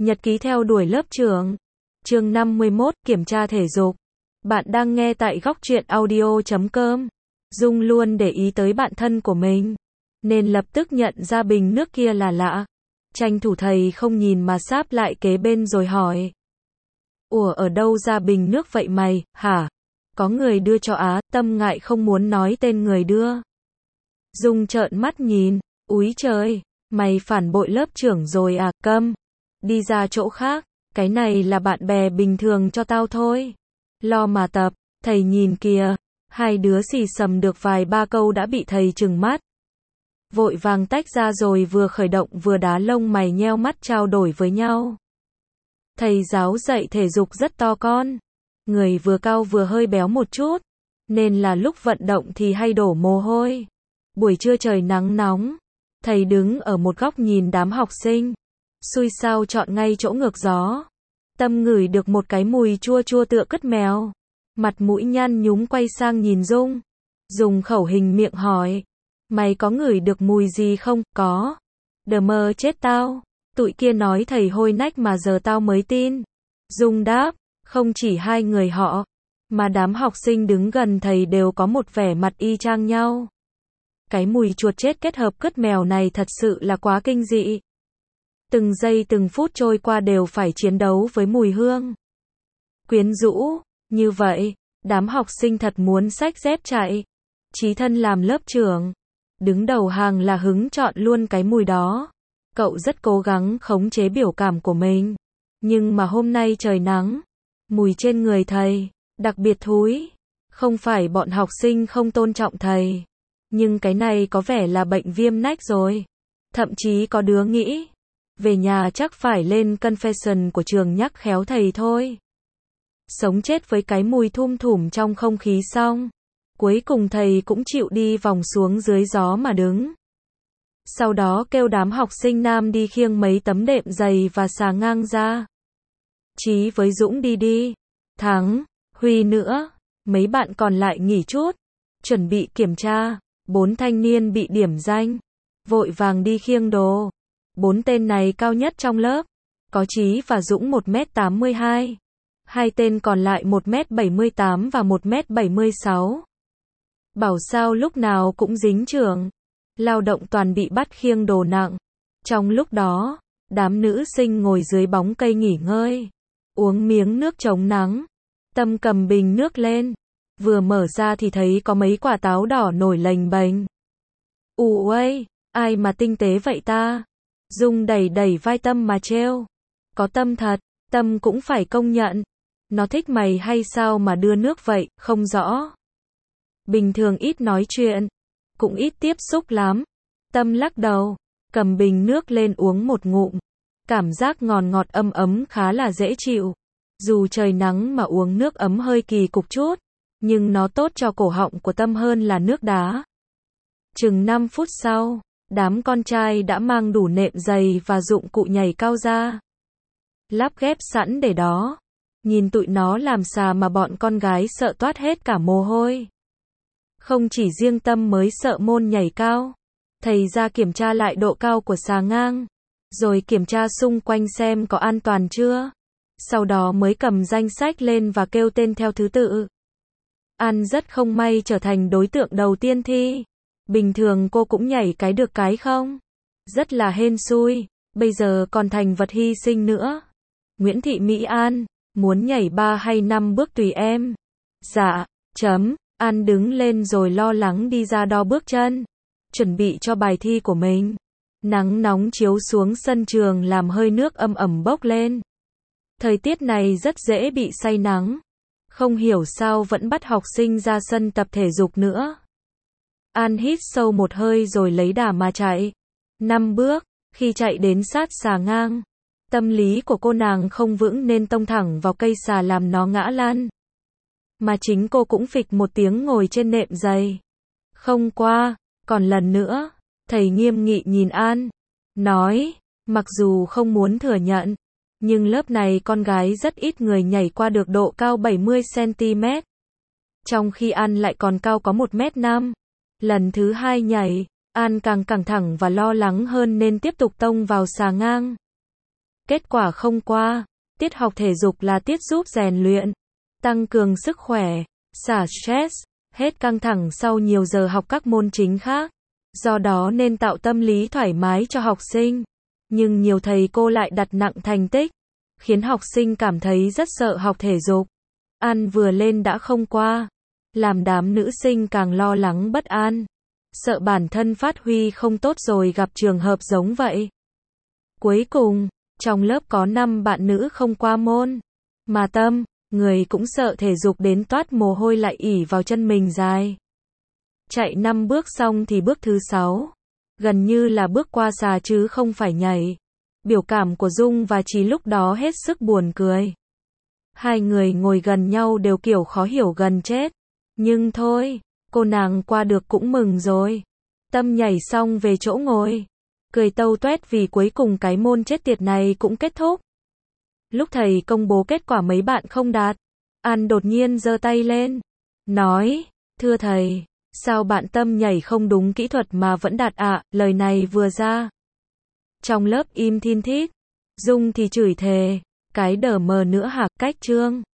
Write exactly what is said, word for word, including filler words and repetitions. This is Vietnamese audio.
Nhật ký theo đuổi lớp trưởng. Chương năm mươi mốt, kiểm tra thể dục. Bạn đang nghe tại góc truyện audio chấm com. Dung luôn để ý tới bạn thân của mình, nên lập tức nhận ra bình nước kia là lạ. Tranh thủ thầy không nhìn mà sáp lại kế bên rồi hỏi. Ủa, ở đâu ra bình nước vậy mày, hả? Có người đưa cho á, Tâm ngại không muốn nói tên người đưa. Dung trợn mắt nhìn, úi trời, mày phản bội lớp trưởng rồi à, câm. Đi ra chỗ khác, cái này là bạn bè bình thường cho tao thôi. Lo mà tập, thầy nhìn kìa. Hai đứa xì xầm được vài ba câu đã bị thầy trừng mắt. Vội vàng tách ra rồi vừa khởi động vừa đá lông mày nheo mắt trao đổi với nhau. Thầy giáo dạy thể dục rất to con. Người vừa cao vừa hơi béo một chút, nên là lúc vận động thì hay đổ mồ hôi. Buổi trưa trời nắng nóng, thầy đứng ở một góc nhìn đám học sinh. Xui sao chọn ngay chỗ ngược gió. Tâm ngửi được một cái mùi chua chua tựa cứt mèo. Mặt mũi nhăn nhúm quay sang nhìn Dung. Dùng khẩu hình miệng hỏi. Mày có ngửi được mùi gì không? Có. Đờ mơ chết tao. Tụi kia nói thầy hôi nách mà giờ tao mới tin. Dung đáp. Không chỉ hai người họ, mà đám học sinh đứng gần thầy đều có một vẻ mặt y chang nhau. Cái mùi chuột chết kết hợp cứt mèo này thật sự là quá kinh dị. Từng giây từng phút trôi qua đều phải chiến đấu với mùi hương quyến rũ. Như vậy, đám học sinh thật muốn xách dép chạy. Chí thân làm lớp trưởng, đứng đầu hàng là hứng chọn luôn cái mùi đó. Cậu rất cố gắng khống chế biểu cảm của mình. Nhưng mà hôm nay trời nắng, mùi trên người thầy đặc biệt thúi. Không phải bọn học sinh không tôn trọng thầy, nhưng cái này có vẻ là bệnh viêm nách rồi. Thậm chí có đứa nghĩ, về nhà chắc phải lên confession của trường nhắc khéo thầy thôi. Sống chết với cái mùi thum thủm trong không khí xong, cuối cùng thầy cũng chịu đi vòng xuống dưới gió mà đứng. Sau đó kêu đám học sinh nam đi khiêng mấy tấm đệm dày và xà ngang ra. Chí với Dũng đi đi. Thắng, Huy nữa. Mấy bạn còn lại nghỉ chút. Chuẩn bị kiểm tra. Bốn thanh niên bị điểm danh. Vội vàng đi khiêng đồ. Bốn tên này cao nhất trong lớp. Có Chí và Dũng một mét tám mươi hai. Hai tên còn lại một mét bảy mươi tám và một mét bảy mươi sáu. Bảo sao lúc nào cũng dính trưởng. Lao động toàn bị bắt khiêng đồ nặng. Trong lúc đó, đám nữ sinh ngồi dưới bóng cây nghỉ ngơi, uống miếng nước chống nắng. Tâm cầm bình nước lên, vừa mở ra thì thấy có mấy quả táo đỏ nổi lềnh bềnh. Ù ơi, ai mà tinh tế vậy ta? Dung đẩy đẩy vai Tâm mà trêu. Có Tâm thật, Tâm cũng phải công nhận. Nó thích mày hay sao mà đưa nước vậy, không rõ. Bình thường ít nói chuyện, cũng ít tiếp xúc lắm. Tâm lắc đầu, cầm bình nước lên uống một ngụm. Cảm giác ngọt ngọt ấm ấm khá là dễ chịu. Dù trời nắng mà uống nước ấm hơi kỳ cục chút, nhưng nó tốt cho cổ họng của Tâm hơn là nước đá. Chừng năm phút sau, đám con trai đã mang đủ nệm giày và dụng cụ nhảy cao ra. Lắp ghép sẵn để đó. Nhìn tụi nó làm xà mà bọn con gái sợ toát hết cả mồ hôi. Không chỉ riêng Tâm mới sợ môn nhảy cao. Thầy ra kiểm tra lại độ cao của xà ngang. Rồi kiểm tra xung quanh xem có an toàn chưa. Sau đó mới cầm danh sách lên và kêu tên theo thứ tự. An rất không may trở thành đối tượng đầu tiên thi. Bình thường cô cũng nhảy cái được cái không? Rất là hên xui. Bây giờ còn thành vật hy sinh nữa. Nguyễn Thị Mỹ An, muốn nhảy ba hay năm bước tùy em. Dạ, chấm. An đứng lên rồi lo lắng đi ra đo bước chân. Chuẩn bị cho bài thi của mình. Nắng nóng chiếu xuống sân trường làm hơi nước âm ẩm bốc lên. Thời tiết này rất dễ bị say nắng. Không hiểu sao vẫn bắt học sinh ra sân tập thể dục nữa. An hít sâu một hơi rồi lấy đà mà chạy. Năm bước, khi chạy đến sát xà ngang. Tâm lý của cô nàng không vững nên tông thẳng vào cây xà làm nó ngã lăn. Mà chính cô cũng phịch một tiếng ngồi trên nệm giày. Không qua, còn lần nữa, thầy nghiêm nghị nhìn An. Nói, mặc dù không muốn thừa nhận, nhưng lớp này con gái rất ít người nhảy qua được độ cao bảy mươi xăng ti mét. Trong khi An lại còn cao có một mét năm. Lần thứ hai nhảy, An càng căng thẳng và lo lắng hơn nên tiếp tục tông vào xà ngang. Kết quả không qua. Tiết học thể dục là tiết giúp rèn luyện, tăng cường sức khỏe, xả stress, hết căng thẳng sau nhiều giờ học các môn chính khác. Do đó nên tạo tâm lý thoải mái cho học sinh. Nhưng nhiều thầy cô lại đặt nặng thành tích, khiến học sinh cảm thấy rất sợ học thể dục. Ăn vừa lên đã không qua, làm đám nữ sinh càng lo lắng bất an, sợ bản thân phát huy không tốt rồi gặp trường hợp giống vậy. Cuối cùng, trong lớp có năm bạn nữ không qua môn, mà Tâm, người cũng sợ thể dục đến toát mồ hôi lại ỉ vào chân mình dài. Chạy năm bước xong thì bước thứ sáu, gần như là bước qua xà chứ không phải nhảy. Biểu cảm của Dung và Trí lúc đó hết sức buồn cười. Hai người ngồi gần nhau đều kiểu khó hiểu gần chết. Nhưng thôi, cô nàng qua được cũng mừng rồi. Tâm nhảy xong về chỗ ngồi, cười tâu tuét vì cuối cùng cái môn chết tiệt này cũng kết thúc. Lúc thầy công bố kết quả mấy bạn không đạt, An đột nhiên giơ tay lên, nói, thưa thầy, sao bạn Tâm nhảy không đúng kỹ thuật mà vẫn đạt ạ? Lời này vừa ra, trong lớp im thin thít. Dung thì chửi thề, cái đờ mờ nữa hả, cách trương.